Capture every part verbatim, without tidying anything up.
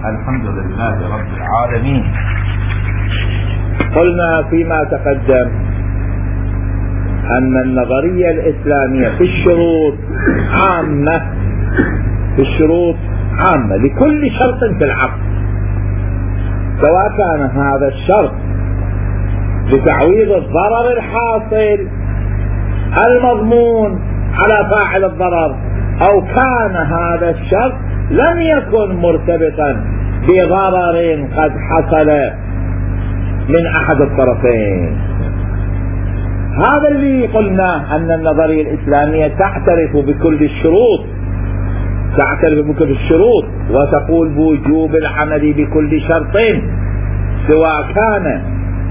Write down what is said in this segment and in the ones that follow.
الحمد لله رب العالمين. قلنا فيما تقدم أن النظرية الإسلامية في الشروط عامة، في الشروط عامة لكل شرط في العقد، سواء كان هذا الشرط لتعويض الضرر الحاصل المضمون على فاعل الضرر، أو كان هذا الشرط لم يكن مرتبطا بضرر قد حصل من أحد الطرفين. هذا اللي قلنا أن النظرية الإسلامية تعترف بكل الشروط، تعترف بكل الشروط وتقول بوجوب العمل بكل شرط، سواء كان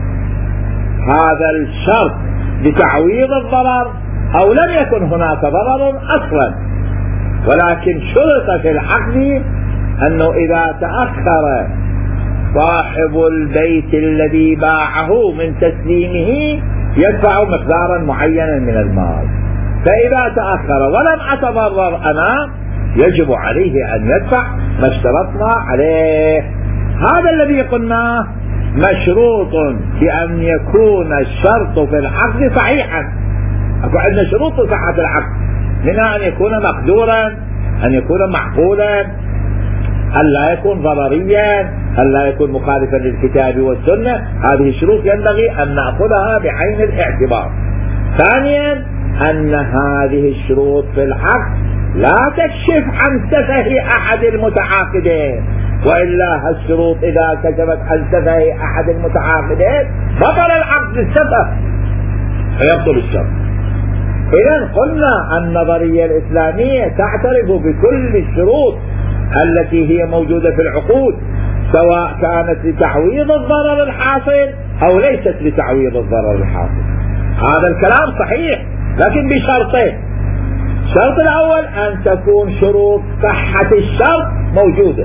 هذا الشرط لتعويض الضرر أو لم يكن هناك ضرر أصلا، ولكن شرط في العقد أنه إذا تأخر صاحب البيت الذي باعه من تسليمه يدفع مقدارا معينا من المال، فإذا تأخر ولم أتضرر أنا يجب عليه أن يدفع ما اشترطنا عليه. هذا الذي قلناه مشروط بأن يكون الشرط في العقد صحيحا. أكو عندنا شروط صحة العقد، منها أن يكون مقدورا، أن يكون معقولا، أن لا يكون ضرريا، أن لا يكون مخالفا للكتاب والسنة. هذه الشروط ينبغي أن نأخذها بعين الاعتبار. ثانيا أن هذه الشروط في العقد لا تكشف عن سفه أحد المتعاقدين، وإلا الشروط إذا كشفت عن سفه أحد المتعاقدين بطل العقد للسفه فيبطل الشرط. إذن قلنا النظرية الإسلامية تعترف بكل الشروط التي هي موجودة في العقود، سواء كانت لتعويض الضرر الحاصل أو ليست لتعويض الضرر الحاصل. هذا الكلام صحيح، لكن بشرطين. الشرط الأول أن تكون شروط صحة الشرط موجودة،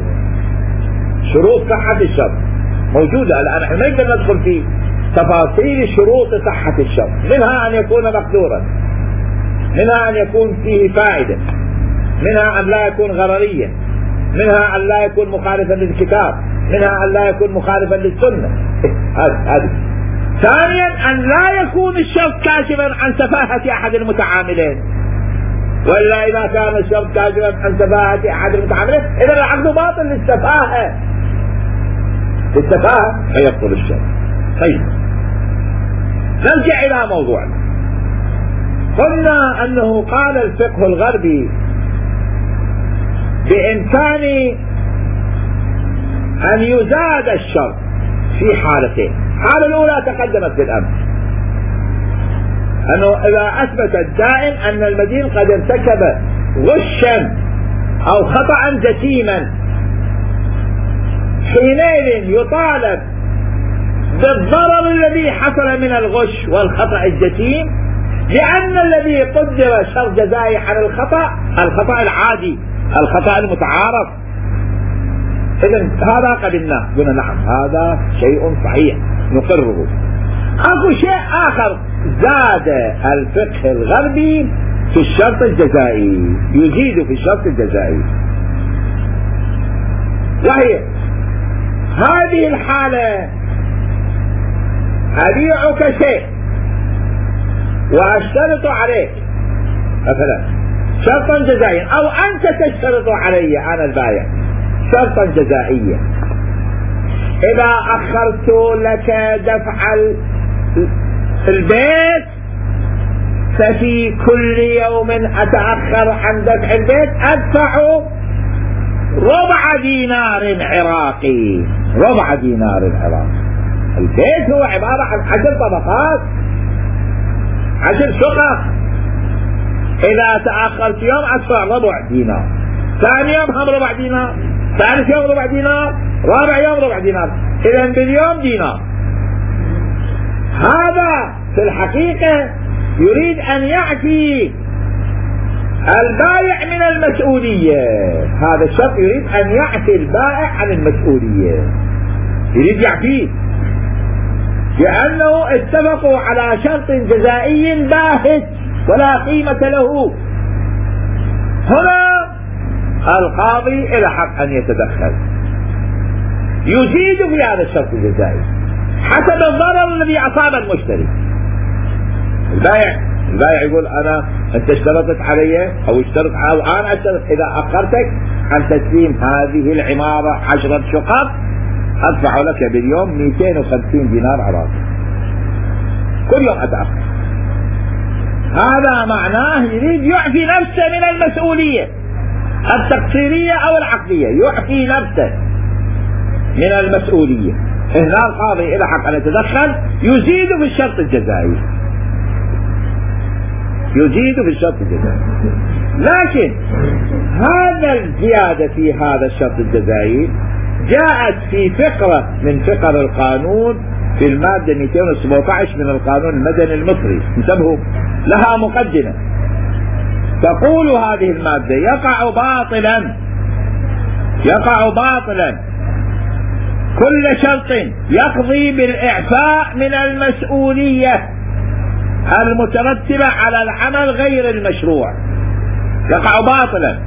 شروط صحة الشرط موجودة. الآن نحن ما نقدر ندخل في تفاصيل شروط صحة الشرط، منها أن يكون مقدورا، منها أن يكون فيه فائدة، منها أن لا يكون غرريا، منها أن لا يكون مخالفا للكتاب، منها أن لا يكون مخالفا للسنة. هذه. ثانيا أن لا يكون الشرط كاشفا عن سفاهة أحد المتعاملين، وإلا إذا كان الشرط كاشفا عن سفاهة أحد المتعاملين إذا العقد باطل للسفاهة، للسفاهة فيبطل الشرط. طيب نرجع إلى موضوعنا. قلنا أنه قال الفقه الغربي بإمكان أن يزاد الشرط في حالتين. الحالة الأولى تقدمت بالأمس، أنه إذا أثبت الدائن أن المدين قد ارتكب غشا أو خطأ جسيما، حينئذ يطالب بالضرر الذي حصل من الغش والخطأ الجسيم، لأن الذي قدر شرط جزائي على الخطأ الخطأ العادي، الخطأ المتعارف. إذن هذا قبلناه، قلنا نعم هذا شيء صحيح نقره. أكو شيء آخر زاد الفقه الغربي في الشرط الجزائي، يزيد في الشرط الجزائي، وهي هذه الحالة: أبيعك شيء وأشترط عليك مثلا شرطا جزائيا، أو أنت تشترط علي أنا البائع شرطا جزائيا، إذا أخرت لك دفع البيت ففي كل يوم أتأخر عن دفع البيت أدفع ربع دينار عراقي. ربع دينار عراقي. البيت هو عبارة عن عشر طبقات، عشر شقق. إذا تأخرت يوم أدفع ربع دينار، ثاني يوم هم ربع دينار، ثالث يوم ربع دينار، رابع يوم ربع دينار، إذن باليوم دينار. هذا في الحقيقة يريد أن يعفي البائع من المسؤولية. هذا الشرط يريد أن يعفي البائع عن المسؤولية، يريد يعفيه، لأنه اتفقوا على شرط جزائي باهت ولا قيمة له. هنا القاضي له حق أن يتدخل، يزيد في هذا الشرط الجزائي حسب الضرر الذي أصاب المشتري. البائع البائع يقول أنا أنت اشترطت علي أو اشترط أو أنا اشترط إذا أخرتك عن تسليم هذه العمارة عشرة شقق أدفع لك باليوم مئتين وخمسين دينار عراقي، كل يوم أتأخر. هذا معناه يريد يعفي نفسه من المسؤولية التقصيرية أو العقدية، يعفي نفسه من المسؤولية. هنا القاضي إلى حق أن يتدخل يزيد في الشرط الجزائي، يزيد في الشرط الجزائي. لكن هذا الزيادة في هذا الشرط الجزائي جاءت في فقرة من فقر القانون في المادة مئتين وسبعة عشر من القانون المدني المصري، انتبهوا لها مقدمة. تقول هذه المادة: يقع باطلا يقع باطلا كل شرط يقضي بالإعفاء من المسؤولية المترتبة على العمل غير المشروع. يقع باطلا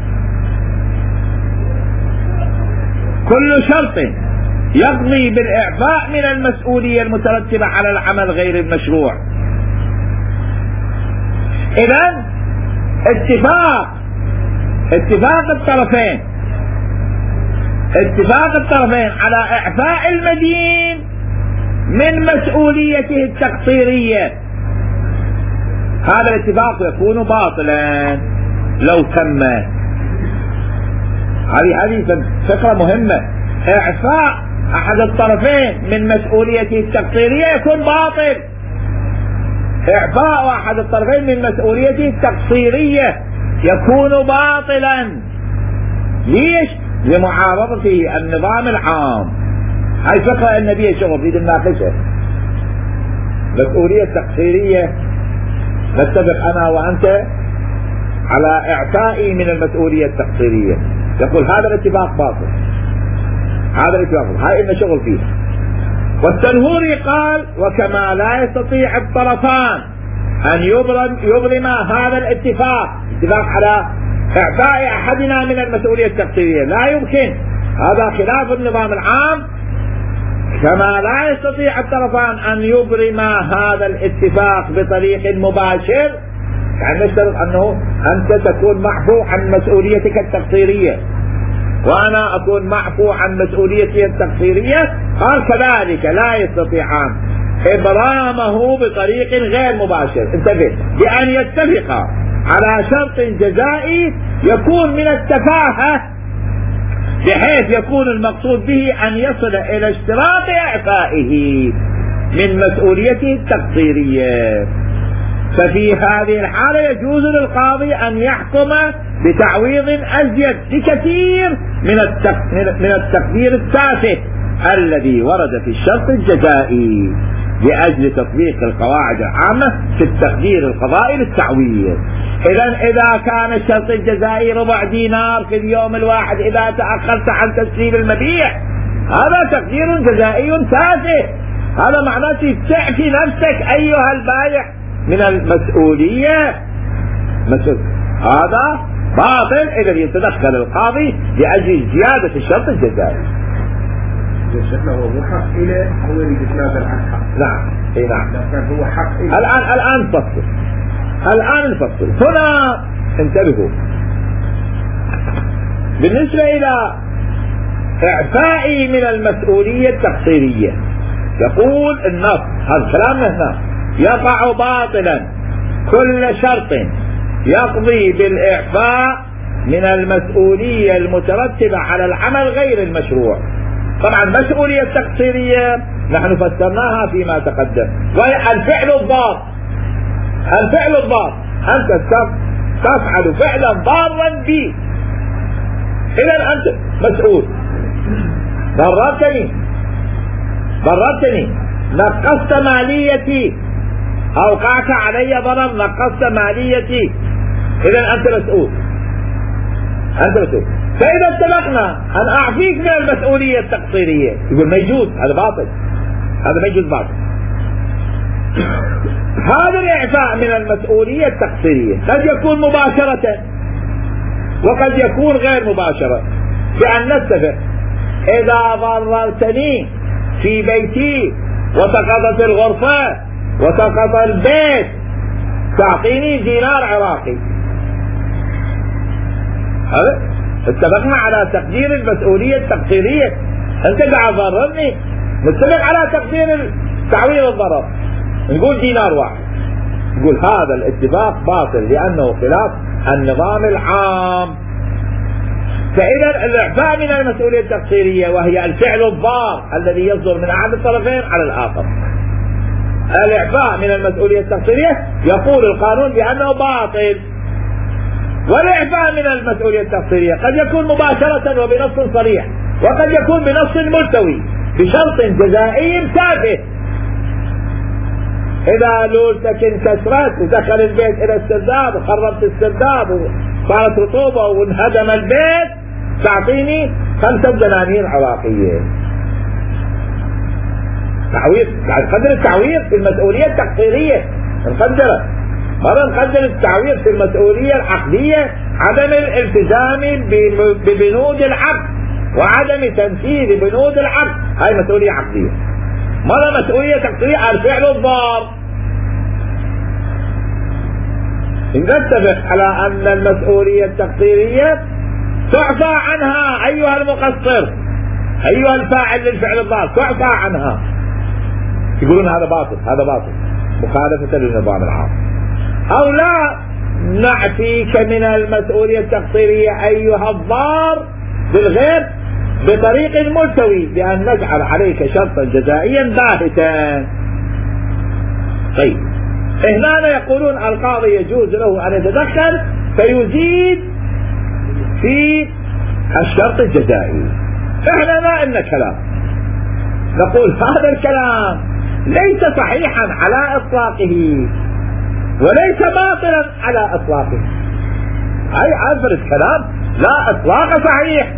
كل شرط يقضي بالإعفاء من المسؤولية المترتبة على العمل غير المشروع. إذن اتفاق اتفاق الطرفين اتفاق الطرفين على إعفاء المدين من مسؤوليته التقصيرية، هذا الاتفاق يكون باطلا لو تم. هذه هذه فكرة مهمة. إعفاء أحد الطرفين من مسؤوليته التقصيرية يكون باطل. إعفاء أحد الطرفين من مسؤوليته التقصيرية يكون باطلا. ليش؟ لمعارضته النظام العام. هاي فكرة النبي شغل في الناقشة. مسؤولية تقصيرية نتفق أنا وأنت على إعفائي من المسؤولية التقصيرية، يقول هذا الاتفاق باطل، هذا الاتفاق هاي إنه شغل فيه. والتنهوري قال: وكما لا يستطيع الطرفان أن يبرم, يبرم هذا الاتفاق اتفاق على إعفاء أحدنا من المسؤولية التقصيرية، لا يمكن، هذا خلاف النظام العام. كما لا يستطيع الطرفان أن يبرم هذا الاتفاق بطريق مباشر، يعني نشترط أنه أنت تكون معفو عن مسؤوليتك التقصيرية وأنا أكون معفو عن مسؤوليتي التقصيرية، قال كذلك لا يستطيعان إبرامه بطريق غير مباشر، انتبه، بأن يتفقا على شرط جزائي يكون من التفاهة بحيث يكون المقصود به أن يصل إلى اشتراط إعفائه من مسؤوليته التقصيرية. ففي هذه الحالة يجوز للقاضي أن يحكم بتعويض أزيد بكثير من التقدير التافه الذي ورد في الشرط الجزائي لأجل تطبيق القواعد العامة في التقدير القضائي للتعويض. إذن إذا كان الشرط الجزائي ربع دينار في اليوم الواحد إذا تأخرت عن تسليم المبيع، هذا تقدير جزائي تافه. هذا معناته تعفي نفسك أيها البائع من المسؤولية. مسؤول. هذا باطل إذا يتدخل القاضي لأجل زيادة الشرط الجزائي. هو مو حق إليه، هو يتنازل عن حق. نعم اي نعم. هو حق إليه. الآن الآن نفصل الآن نفصل هنا انتبهوا. بالنسبة إلى إعفائي من المسؤولية التقصيرية، يقول النص، هذا كلامنا هنا: يقع باطلا كل شرط يقضي بالإعفاء من المسؤولية المترتبة على العمل غير المشروع. طبعا مسؤولية تقصيرية نحن فسرناها فيما تقدم، وهي الفعل الضار. الفعل الضار أنت تفعل فعلا ضارا بي، إذا أنت مسؤول. ضررتني ضررتني نقصت ماليتي، أوقعت علي ضرر، نقصت ماليتي، إذا أنت مسؤول. أنت مسؤول. فإذا اتفقنا أن أعفيك من المسؤولية التقصيرية، يقول ما يجوز، هذا باطل، هذا ما يجوز، باطل. هذا الإعفاء من المسؤولية التقصيرية قد يكون مباشرة وقد يكون غير مباشرة، بأن نتفق إذا ضررتني في بيتي وسقطت الغرفة وسقط البيت تعطيني دينار عراقي. هذا اتفقنا على تقدير المسؤولية التقديرية. انت قاعد تضررني، نتفق على تقدير تعويض الضرر، نقول دينار واحد. نقول هذا الاتفاق باطل لأنه خلاف النظام العام. فإذا الإعفاء من المسؤولية التقديرية وهي الفعل الضار الذي يصدر من أحد الطرفين على الآخر، الإعفاء من المسؤولية التقديرية يقول القانون بأنه باطل. والإعفاء من المسؤولية التقديرية قد يكون مباشرة وبنص صريح، وقد يكون بنص ملتوي بشرط جزائي تافه. إذا لولتك انكسرت ودخل البيت إلى السرداب وخربت السرداب وصارت رطوبة وانهدم البيت تعطيني خمسة دنانير عراقية تعويض. نقدر التعويض في المسؤولية التقديرية، نقدره مرة نقدر التعويض في المسؤولية العقدية، عدم الالتزام ببنود العقد وعدم تنفيذ بنود العقد، هاي مسؤولية عقدية. مرة مسؤولية تقديرية الفعل الضار. نتفق على أن المسؤولية التقديرية تعفى عنها أيها المقصر، أيها الفاعل للفعل الضار تعفى عنها. يقولون هذا باطل، هذا باطل مخالفة للنظام العام. أو لا نعفيك من المسؤولية التقديرية أيها الضار بالغير بطريق ملتوي بأن نجعل عليك شرطا جزائيا باهتا. طيب هنا يقولون القاضي يجوز له أن يتدخل فيزيد في الشرط الجزائي. احنا ما إن كلام نقول هذا الكلام ليس صحيحا على إطلاقه وليس باطلا على إطلاقه. هاي عبر الكلام لا إطلاق صحيح،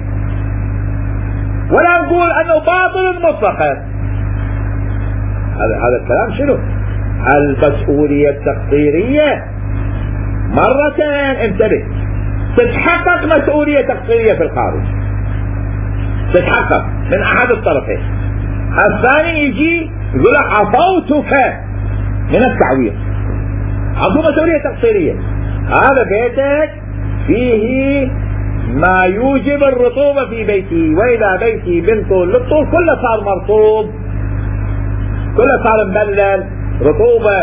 ولا نقول أنه باطل مطلقا. هذا هذا الكلام شنو؟ المسؤولية التقديرية مرتين انتبه تتحقق مسؤولية تقديرية في الخارج، تتحقق من أحد الطرفين. الثاني يجي يقول لك عفوتك من التعويض، عفو مسؤولية تقديرية. هذا بيتك فيه ما يوجب الرطوبة في بيتي، وإذا بيتي بالطول للطول كله صار مرطوب، كله صار مبلل رطوبة،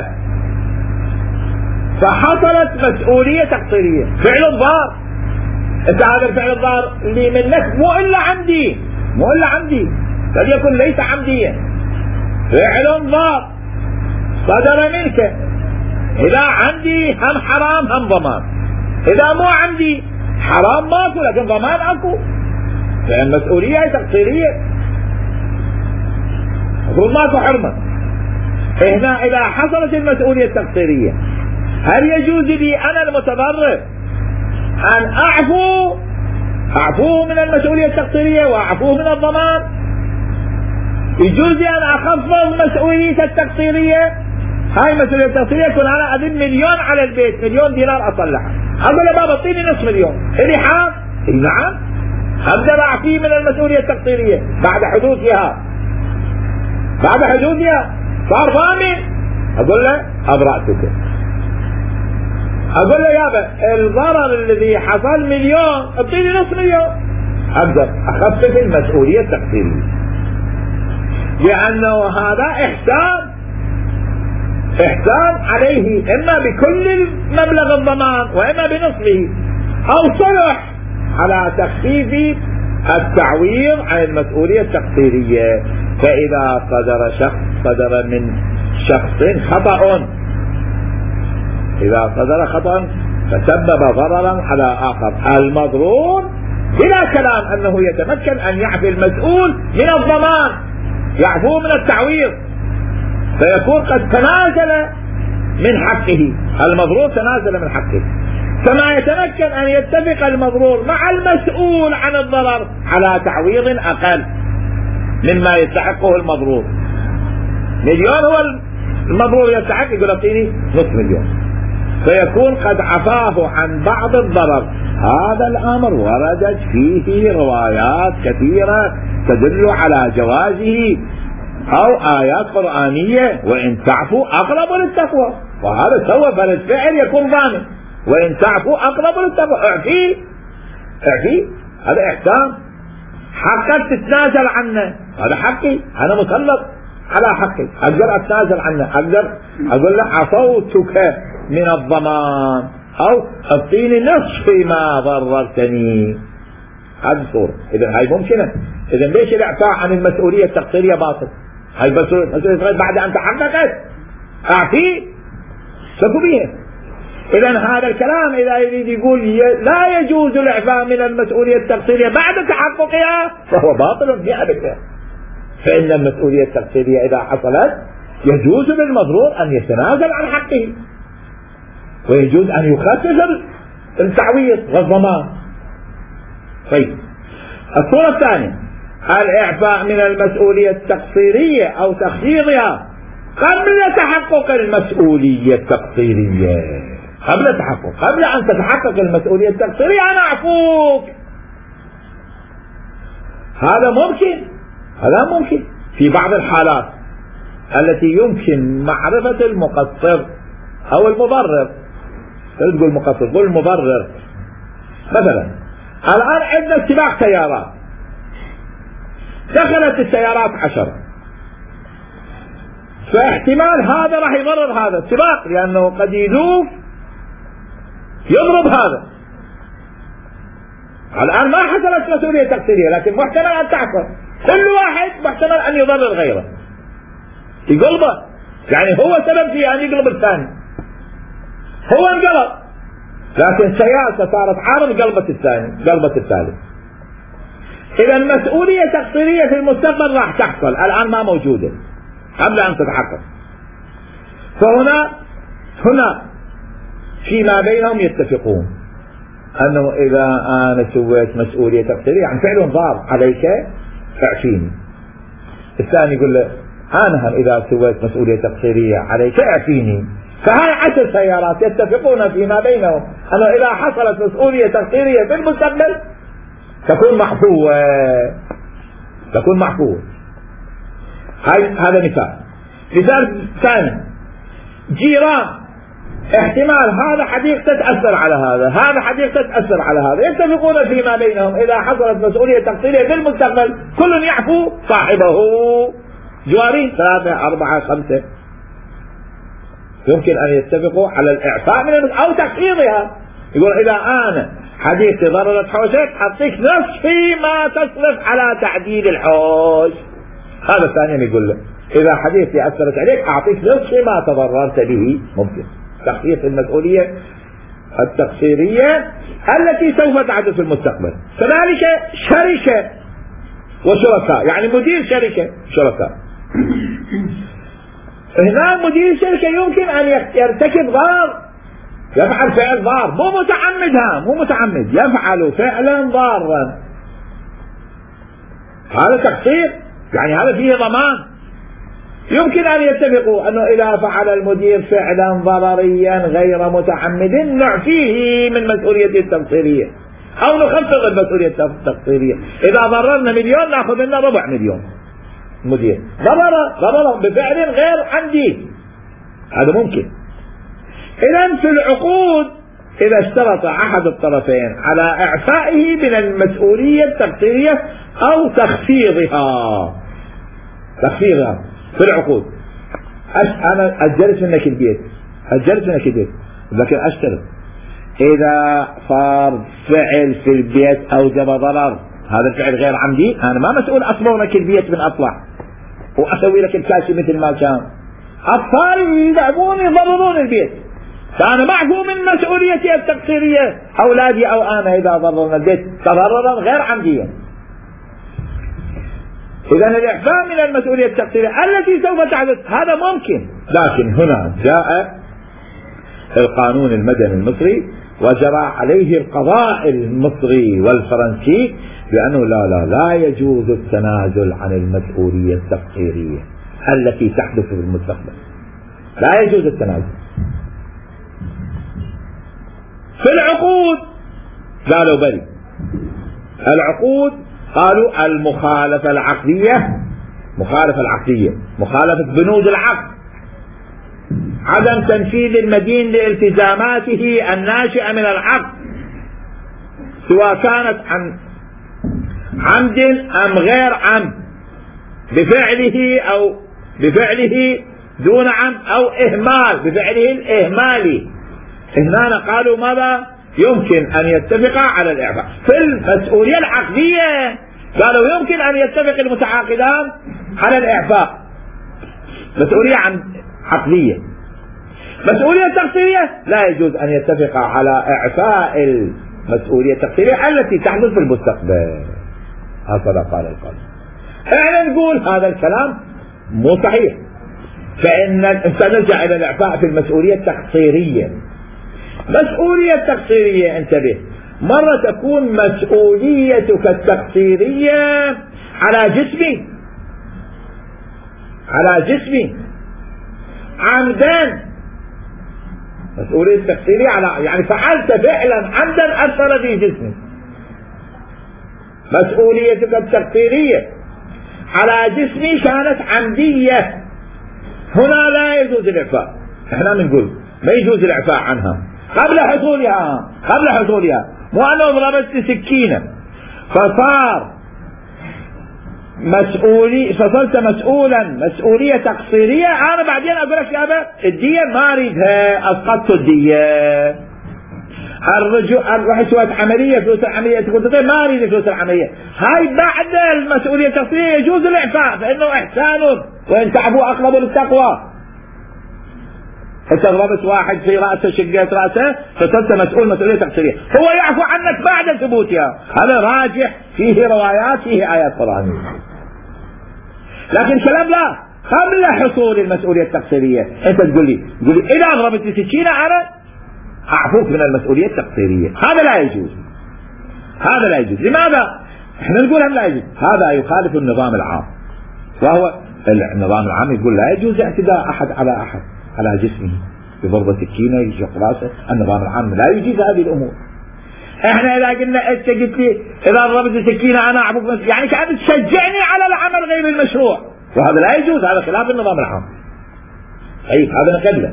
فحصلت مسؤولية تقديرية فعل الضار. انت هذا الفعل الضار اللي منك مو إلا عمدي، مو إلا عمدي، قد يكون ليس عمديا، فعل ضار صدر منك. إذا عندي هم حرام هم ضمان، إذا مو عندي حرام ماكو لكن ضمان اكو، لأن مسؤولية تقديرية المفروض ماكو حرمة. هنا إذا حصلت المسؤولية التقديرية هل يجوز لي أنا المتضرر أن أعفو أعفوه من المسؤولية التقديرية وأعفوه من الضمان؟ يجوز لي أن أخفض مسؤولية التقديرية؟ هاي مسؤولية التقديرية يكون أنا أدين مليون على البيت، مليون دينار أصلحها، أقول له بابا اعطيني نصف مليون، إلي حق؟ نعم أقدر أعفيه من المسؤولية التقديرية بعد حدوثها، بعد حدوثها صار ضامن. أقول له أبرأتك، أقول له يابا الضرر الذي حصل مليون اعطيني نصف مليون، أقدر أخفف المسؤولية التقديرية، لأنه هذا إحسان، إحسان عليه إما بكل مبلغ الضمان وإما بنصفه، أو صلح على تخفيف التعويض عن المسؤولية التقديرية. فإذا صدر شخص صدر من شخص خطأ، إذا صدر خطأ فسبب ضررا على آخر، المضرور بلا كلام أنه يتمكن أن يعفي المسؤول من الضمان، يعفو من التعويض، فيكون قد تنازل من حقه، المضرور تنازل من حقه، كما يتمكن أن يتفق المضرور مع المسؤول عن الضرر على تعويض أقل مما يستحقه المضرور. مليون هو المضرور يستحق، يقول اعطيني نصف مليون، فيكون قد عفاه عن بعض الضرر هذا الأمر وردت فيه روايات كثيرة تدل على جوازه، أو آيات قرآنية: وإن تعفوا أقرب للتقوى. وهذا سوى فالفعل يكون ضامن، وإن تعفوا أقرب للتقوى. اعفيه اعفيه، هذا إحسان. حقك تتنازل عنه، هذا حقي، أنا مسلط على حقي، أقدر أتنازل عنه، أقدر أقول له عصوتك من الضمان، أو أعطيني نصف ما ضررتني. هذه صورة. إذا هاي ممكنة. إذا ليش الإعفاء عن المسؤولية التقصيرية باطل؟ هاي مسؤولية بعد أن تحققت أعفيه سكوا بيها. إذا هذا الكلام إذا يريد يقول لا يجوز الإعفاء من المسؤولية التقصيرية بعد تحققها فهو باطل مئة بالمئة. فإن المسؤولية التقصيرية إذا حصلت يجوز للمضرور أن يتنازل عن حقه، ويجوز أن يخفف التعويض والضمان. طيب، الصورة الثانية: الإعفاء من المسؤولية التقصيرية أو تخفيضها قبل تحقق المسؤولية التقصيرية. قبل تحقق قبل أن تتحقق المسؤولية التقصيرية أنا أعفوك. هذا ممكن، هذا ممكن في بعض الحالات التي يمكن معرفة المقصر أو المبرر. لا تقول مقصر، قول المبرر. مثلا الآن عندنا سباق سيارات، دخلت السيارات عشرة، فاحتمال هذا راح يضرر هذا السباق لأنه قد يذوب يضرب هذا. الآن ما حصلت مسؤولية تقصيرية، لكن محتمل أن تحصل. كل واحد محتمل أن يضرر غيره، يقلبه، يعني هو سبب في أن يقلب الثاني. هو انقلب، لكن سياسة صارت عارض قلبت الثاني، قلبت الثالث. إذا المسؤولية التقصيرية في المستقبل راح تحصل، الآن ما موجودة قبل أن تتحقق. فهنا هنا فيما بينهم يتفقون أنه إذا أنا سويت مسؤولية تقصيرية عن فعل ضار عليك اعفيني. الثاني يقول له أنا هم إذا سويت مسؤولية تقصيرية عليك اعفيني. فهاي عشر سيارات يتفقون فيما بينهم أنه إذا حصلت مسؤولية تقصيرية في المستقبل تكون محفوة، تكون محفوة. هاي هذا مثال. مثال ثاني: جيران، احتمال هذا حديقة تأثر على هذا، هذا حديقة تأثر على هذا، يتفقون فيما بينهم إذا حصلت مسؤولية تقصيرية في المستقبل كل يعفو صاحبه. جوارين ثلاثة أربعة خمسة يمكن أن يتفقوا على الإعفاء من أو تخفيضها. يقول إذا أنا حديقتي ضررت حوشك أعطيك نصف ما تصرف على تعديل الحوش. هذا الثاني يقول له إذا حديقتي أثرت عليك أعطيك نصف ما تضررت به. ممكن تخفيف المسؤولية التقصيرية التي سوف تحدث في المستقبل. كذلك شركة وشركاء، يعني مدير شركة شركاء. هنا مدير الشركة يمكن أن يرتكب ضار، يفعل فعل ضار، مو متعمدها، مو متعمد، يفعل فعلا ضارا. هذا تقصير، يعني هذا فيه ضمان. يمكن أن يتفقوا أنه إذا فعل المدير فعلا ضرريا غير متعمد نعفيه من مسؤوليته التقصيرية أو نخفض المسؤولية التقصيرية. إذا ضررنا مليون نأخذ لنا ربع مليون. مدير ضرر ضرر بفعل غير عمدي، هذا ممكن. إذن في العقود إذا اشترط أحد الطرفين على إعفائه من المسؤولية التقصيرية أو تخفيضها، تخفيضها في العقود. أنا أجرت منك البيت، أجرت منك البيت، لكن أشترط إذا صار فعل في البيت أوجب ضرر، هذا الفعل غير عمدي، أنا ما مسؤول أصبغ لك البيت من أطلع وأسوي لك الكاشي مثل ما كان. أطفالي يلعبون يضررون البيت، فأنا معفو من مسؤوليتي التقصيرية. أولادي أو أنا إذا ضررنا البيت تضررا غير عمديا. إذن الإعفاء من المسؤولية التقصيرية التي سوف تحدث هذا ممكن، لكن هنا جاء القانون المدني المصري وجرى عليه القضاء المصري والفرنسي بأنه لا لا لا يجوز التنازل عن المسؤولية التقصيرية التي تحدث في المستقبل، لا يجوز التنازل. في العقود قالوا بلي. العقود قالوا المخالفة العقدية، مخالفة العقدية مخالفة بنود العقد، عدم تنفيذ المدين لالتزاماته الناشئة من العقد سواء كانت عن عمد أم غير عمد، بفعله أو بفعله دون عمد أو إهمال، بفعله الإهمالي. هنا قالوا ماذا؟ يمكن أن يتفقا على الإعفاء. في المسؤولية العقدية قالوا يمكن أن يتفق المتعاقدان على الإعفاء، مسؤولية عن عقدية. مسؤولية تقصيرية لا يجوز أن يتفقا على إعفاء المسؤولية التقصيرية التي تحدث في المستقبل. هكذا قال القاضي. احنا نقول هذا الكلام مو صحيح، فإن سنرجع إلى الإعفاء في المسؤولية التقصيرية. مسؤولية تقصيرية انتبه، مرة تكون مسؤوليتك التقصيرية على جسمي، على جسمي عمدا، مسؤولية تقصيرية على يعني فعلت فعلا عمدا أثر في جسمي. مسؤوليتك التقصيرية على جسمي كانت عمدية، هنا لا يجوز الإعفاء. احنا بنقول ما يجوز الإعفاء عنها قبل حصولها، قبل حصولها مو أنا ضربت سكينة فصار مسؤولي، فصرت مسؤولا مسؤولية تقصيرية، أنا بعدين أقول لك يا أبا الدية ما أريدها، أسقطت الدية. الرجوع الواحد سوت عملية، فلوس العملية تقول ما أريد فلوس العملية، هاي بعد المسؤولية التقصيرية يجوز الإعفاء فإنه إحسان، وإن تعفوا أقرب للتقوى. انت ضربت واحد في رأسه شقيت رأسه فصرت مسؤول مسؤولية تقصيرية، هو يعفو عنك بعد ثبوتها، هذا راجح، فيه روايات فيه آيات قرآنية. لكن كلام لا، قبل حصول المسؤولية التقصيرية انت تقول لي تقول لي إذا ضربت سكينة أنا أعفوك من المسؤولية التقصيرية، هذا لا يجوز، هذا لا يجوز. لماذا؟ احنا نقول هم لا يجوز، هذا يخالف النظام العام، وهو النظام العام يقول لا يجوز اعتداء أحد على أحد على جسمه بضربة سكينة يشق راسه. النظام العام لا يجيز هذه الأمور. احنا إذا قلنا انت قلت لي إذا ضربت سكينة أنا أعفوك، يعني كأنك تشجعني على العمل غير المشروع، وهذا لا يجوز، هذا خلاف النظام العام. طيب هذا نقبله.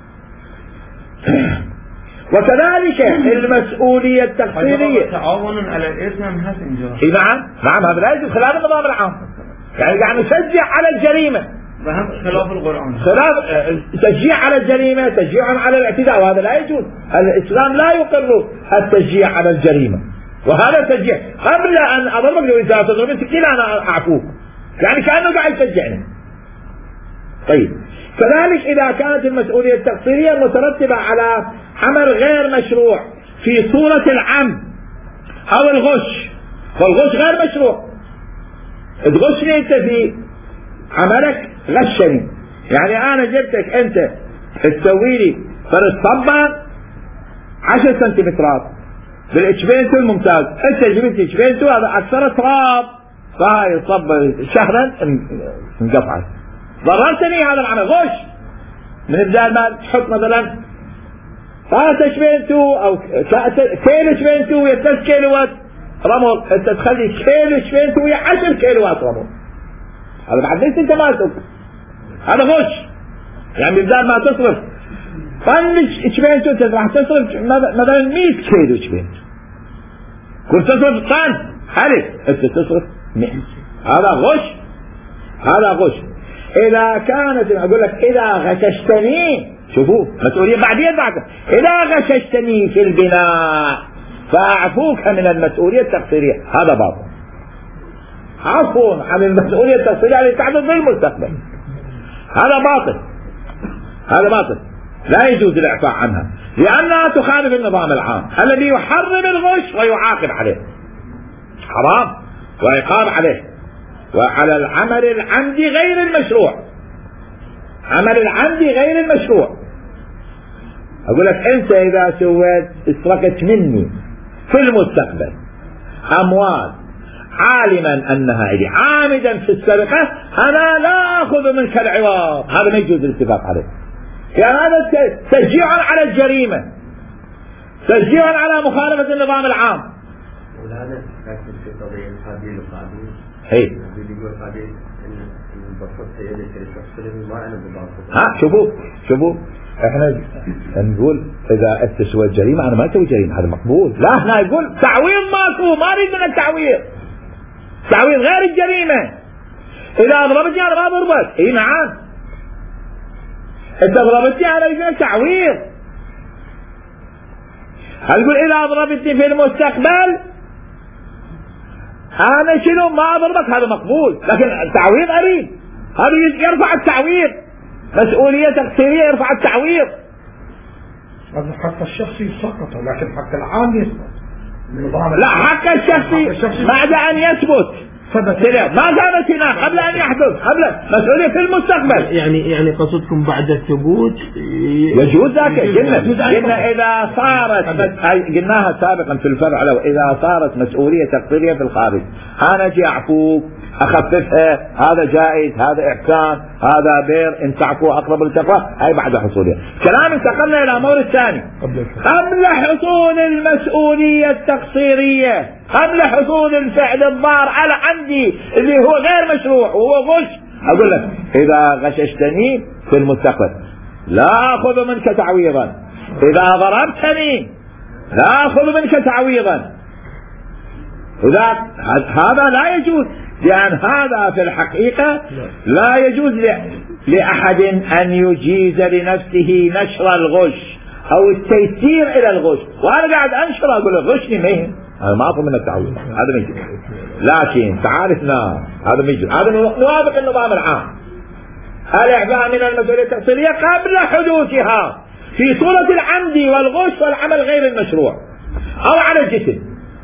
وكذلك المسؤولية التقصيرية تعاون على الإثم حسن جواب. نعم نعم هذا لا يجوز، خلاف النظام العام، يعني يعني نشجع على الجريمة، خلاف القرآن، خلاف تشجيع على الجريمة، تشجيع على الاعتداء، وهذا لا يجوز. الإسلام لا يقر التشجيع على الجريمة، وهذا تشجيع. قبل أن أضربك لو إذا تضربني سكينة أنا أعفوك، يعني كأنه قاعد يشجعني. طيب كذلك إذا كانت المسؤولية التقصيرية مترتبة على عمل غير مشروع في صورة العمد أو الغش، والغش غير مشروع، تغشني أنت في عملك غشني، يعني أنا جبتك أنت تسوي لي فرد صبا عشر سنتيمترات بالإشبينتو الممتاز، أنت جبت إشبينتو هذا أكثر تراب، فهاي صب شهرا انقطعت، ضررتني هذا العمل غش. من بدال ما تحط مثلا طاسة شبينتو أو كيلو شبينتو ويا ثلاث كيلوات رمل، أنت تخلي كيلو شبينتو ويا عشر كيلوات رمل، هذا بعد ليس انت ماسك، هذا غش. يعني بدال ما تصرف طن شبينتو انت راح تصرف مثلا مئة كيلو شبينتو، كنت تصرف طن حلف انت تصرف مئة، هذا غش، هذا غش. اذا كانت اقول لك اذا غششتني، شوفوا مسؤولية بعدين بعد، اذا غششتني في البناء فاعفوك من المسؤولية التقصيرية، هذا باطل، عفو عن المسؤولية التقصيرية التي تحدث في المستقبل، هذا باطل، هذا باطل، لا يجوز الإعفاء عنها، لأنها تخالف النظام العام الذي يحرم الغش ويعاقب عليه، حرام وعقاب عليه، وعلى العمل العمدي غير المشروع، عمل العمدي غير المشروع. أقول لك أنت إذا سويت اسرقت مني في المستقبل أموال عالما أنها إلي عامدا في السرقة، أنا لا أخذ منك العوض، هذا ما يجوز الاتفاق عليه، يعني هذا تشجيع على الجريمة، تشجيعا على مخالفة النظام العام. مولانا لكن في قضية القابيل وقابيل هي يقول قابيل البسط هي اللي تشخص ما أنا ببسط. ها شوفوا شوفوا احنا نقول اذا استسوى الجريمة انا ما اسوي جريمة هذا مقبول. لا احنا يقول تعويض ماكو، ما اريد من التعويض، تعويض غير الجريمة. اذا ضربتني انا ما ضربت، اي نعم انت ضربتني انا اريد تعويض. هنقول اذا ضربتني في المستقبل انا شنو ما اضربك هذا مقبول، لكن التعويض اريد، هذا يرفع التعويض، مسؤولية تقصيرية يرفع التعويض. هذا حق الشخصي سقط لكن حق العام يسقط. لا حق الشخصي بعد ان يثبت ما ثبت هنا قبل ان يحدث، قبل مسؤولية في المستقبل. يعني يعني قصدكم بعد الثبوت يجوز ذاك. قلنا قلنا اذا صارت قلناها سابقا في الفرع لو اذا صارت مسؤولية تقصيرية في الخارج انا اجي اعفوك اخففها، هذا جائز، هذا احسان، هذا بير، ان تعفو اقرب للتقوى، هاي بعد حصولها. كلام انتقلنا الى مورد ثاني قبل حصول المسؤولية التقصيرية، قبل حصول الفعل الضار على عندي اللي هو غير مشروع وهو غش. اقول لك اذا غششتني في المستقبل لا اخذ منك تعويضا، اذا ضربتني لا اخذ منك تعويضا. اذا هذا لا يجوز، لأن هذا في الحقيقة لا يجوز لأحد أن يجيز لنفسه نشر الغش أو التيسير إلى الغش، وأنا قاعد أنشر أقول غشني مهم، أنا ما أطلب منك تعويض، هذا ما يجوز. لكن تعال لا هذا ما يجوز، هذا نوافق النظام العام. الإعفاء من المسؤولية التقصيرية قبل حدوثها في صورة العمد والغش والعمل غير المشروع أو على الجسم،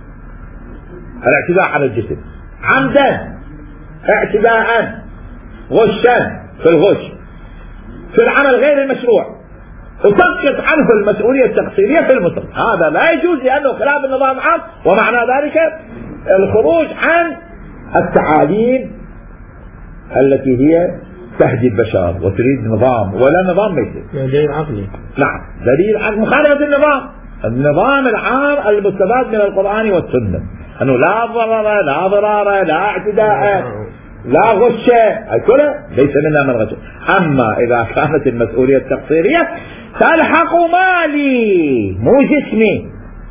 الاعتداء على الجسم عمدا، اعتداء، غشا في الغش في العمل غير المشروع، وتسقط عنه المسؤولية التقصيرية في المطلق. هذا لا يجوز لأنه خلاف النظام العام، ومعنى ذلك الخروج عن التعاليم التي هي تهدي البشر وتريد نظام، ولا نظام ميت. دليل عقلي. نعم دليل عن مخالفة النظام النظام العام المستفاد من القرآن والسنة، أنه لا ضرر لا ضرار لا اعتداء لا غش، كله ليس منا من غش. أما إذا كانت المسؤولية التقصيرية تلحق مالي مو جسمي،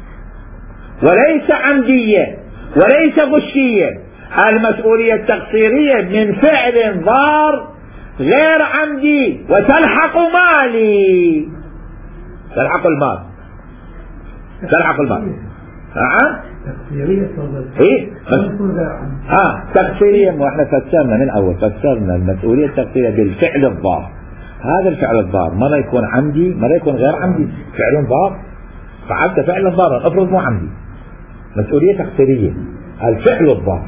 وليس عمدية وليس غشية، المسؤولية التقصيرية من فعل ضار غير عمدي وتلحق مالي، تلحق المال، تلحق المال. نعم تقصيرية ايه ها تقصيرية، واحنا فسرنا من اول فسرنا المسؤولية التقصيرية بالفعل الضار. هذا الفعل الضار ما يكون عمدي ما يكون غير عمدي، فعل ضار فعلت فعلا ضارا افرض مو عمدي، مسؤولية تقصيرية الفعل الضار.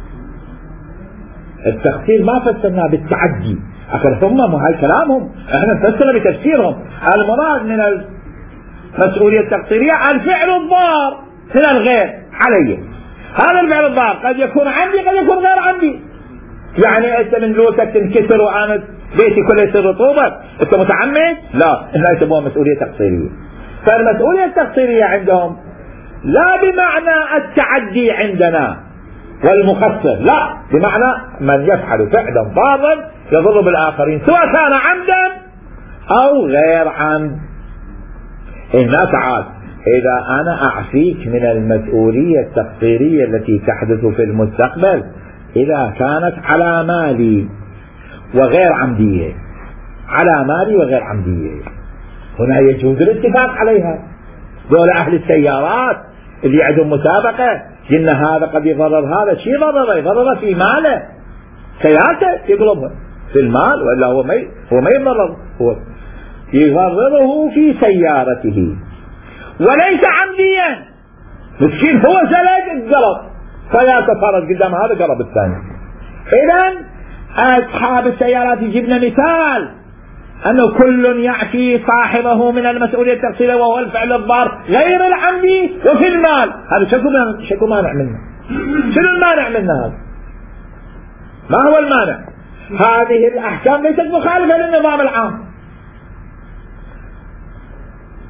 التقصير ما فسرناه بالتعدي، اخر ثم ما هاي كلامهم احنا نفسرنا بتفسيرهم. المراد من المسؤولية التقصيرية الفعل الضار من الغير علي. هذا الفعل الضار قد يكون عمدي قد يكون غير عمدي، يعني انت من لوكك تنكسر وانا بيتي كله يصير رطوبة انت متعمد؟ لا، هنا يسموها مسؤولية تقصيرية. فالمسؤولية التقصيرية عندهم لا بمعنى التعدي عندنا والمقصر، لا، بمعنى من يفعل فعلا ضارا يضر بالآخرين سواء كان عمدا أو غير عمد. إن تعال إذا أنا أعفيك من المسؤولية التقصيرية التي تحدث في المستقبل إذا كانت على مالي وغير عمدية، على مالي وغير عمدية، هنا يجوز الاتفاق عليها. دول أهل السيارات اللي عندهم مسابقة قلنا هذا قد يضرر هذا، شيء ضرره يضرره في ماله، سيارته يقلبها في المال، وإلا هو ما هو ما يضرر، هو يضرره في سيارته وليس عمديا. مسكين هو سلك القلب فيتفرج قدام هذا قلب الثاني. إذن أصحاب السيارات يجيبنا مثال أنه كل يعفي صاحبه من المسؤولية التقصيرية وهو الفعل الضار غير العمدي وفي المال. هذا شكو شكو مانع منه. شنو المانع منه هذا؟ ما هو المانع؟ هذه الأحكام ليست مخالفة للنظام العام،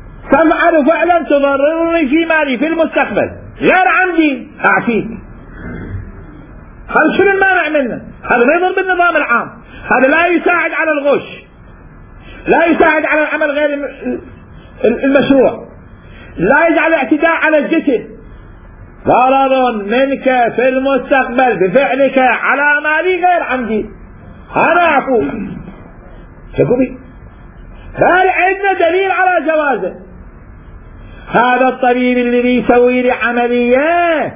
تفعل فعلا تضررني في مالي في المستقبل غير عمدي أعفيك. هذا شنو المانع منه؟ هذا ما يضر بالنظام العام، هذا لا يساعد على الغش، لا يساعد على العمل غير المشروع، لا يجعل الاعتداء على الجسم. ضرر منك في المستقبل بفعلك على مالي غير عمدي أنا أعفوك. شكوبي هل عندنا دليل على جوازه؟ هذا الطبيب اللي يسوي لي عملية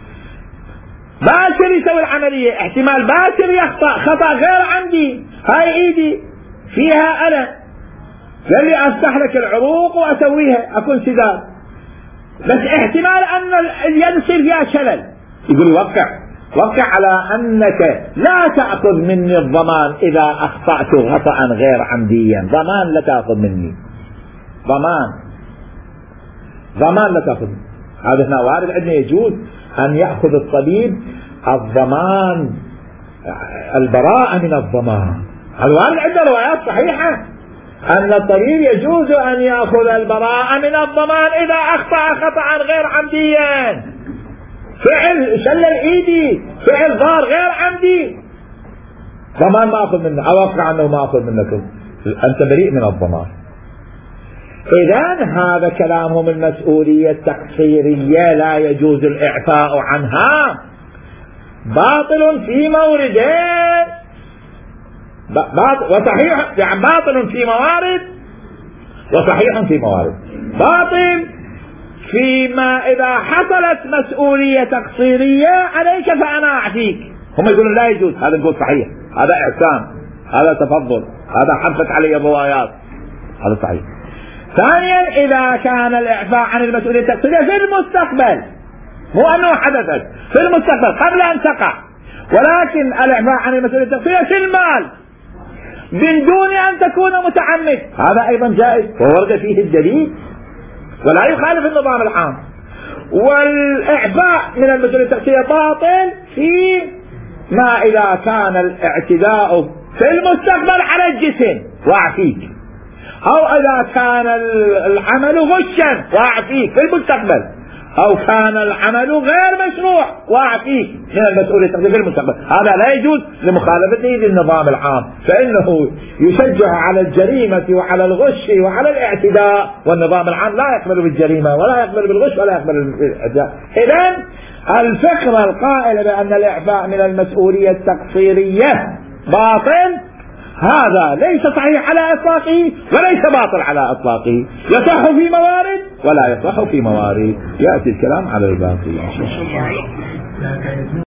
باسل يسوي العملية، احتمال باسل يخطأ خطأ غير عمدي، هاي ايدي فيها ألم، قال لي افتح لك العروق واسويها اكون سداد، بس احتمال ان اليد يصير فيها شلل. يقول وقع وقع على انك لا تأخذ مني الضمان اذا اخطأت خطأ غير عمديا، ضمان لا تأخذ مني، ضمان ضمان لا تأخذ مني. هذا هنا وارد عندنا يجوز ان يأخذ الطبيب الضمان البراءة من الضمان. هذا وارد عندنا روايات صحيحة أن الطبيب يجوز أن يأخذ البراءة من الضمان إذا أخطأ خطأ غير عمديا، فعل شل الإيدي فعل ضار غير عمدي، ضمان ما أخذ منه، أوقع أنه ما أخذ منكم، أنت بريء من الضمان. إذن هذا كلامهم المسؤولية التقصيرية لا يجوز الإعفاء عنها، باطل في موردين، باطل وصحيح، يعني باطل في موارد وصحيح في موارد. باطل فيما إذا حصلت مسؤولية تقصيرية عليك فأنا أعفيك، هم يقولون لا يجوز، هذا نقول صحيح، هذا إحسان، هذا تفضل، هذا حفت علي الروايات، هذا صحيح. ثانيا إذا كان الإعفاء عن المسؤولية التقصيرية في المستقبل، مو أنه حدثت في المستقبل قبل أن تقع، ولكن الإعفاء عن المسؤولية التقصيرية في المال من دون أن تكون متعمد، هذا أيضا جائز وورد فيه الدليل ولا يخالف النظام العام. والإعفاء من المسؤولية التقصيرية باطل في ما إذا كان الاعتداء في المستقبل على الجسم وأعفيك، أو إذا كان العمل غشا وأعفيك في المستقبل، أو كان العمل غير مشروع وأعفيك من المسؤولية في المستقبل، هذا لا يجوز لمخالفته للنظام العام، فإنه يشجع على الجريمة وعلى الغش وعلى الاعتداء، والنظام العام لا يقبل بالجريمة ولا يقبل بالغش ولا يقبل بالاعتداء. إذن الفكرة القائلة بأن الإعفاء من المسؤولية التقصيرية باطل هذا ليس صحيح على إطلاقه وليس باطل على إطلاقه، يصح في موارد ولا يصح في موارد. يأتي الكلام على الباقي.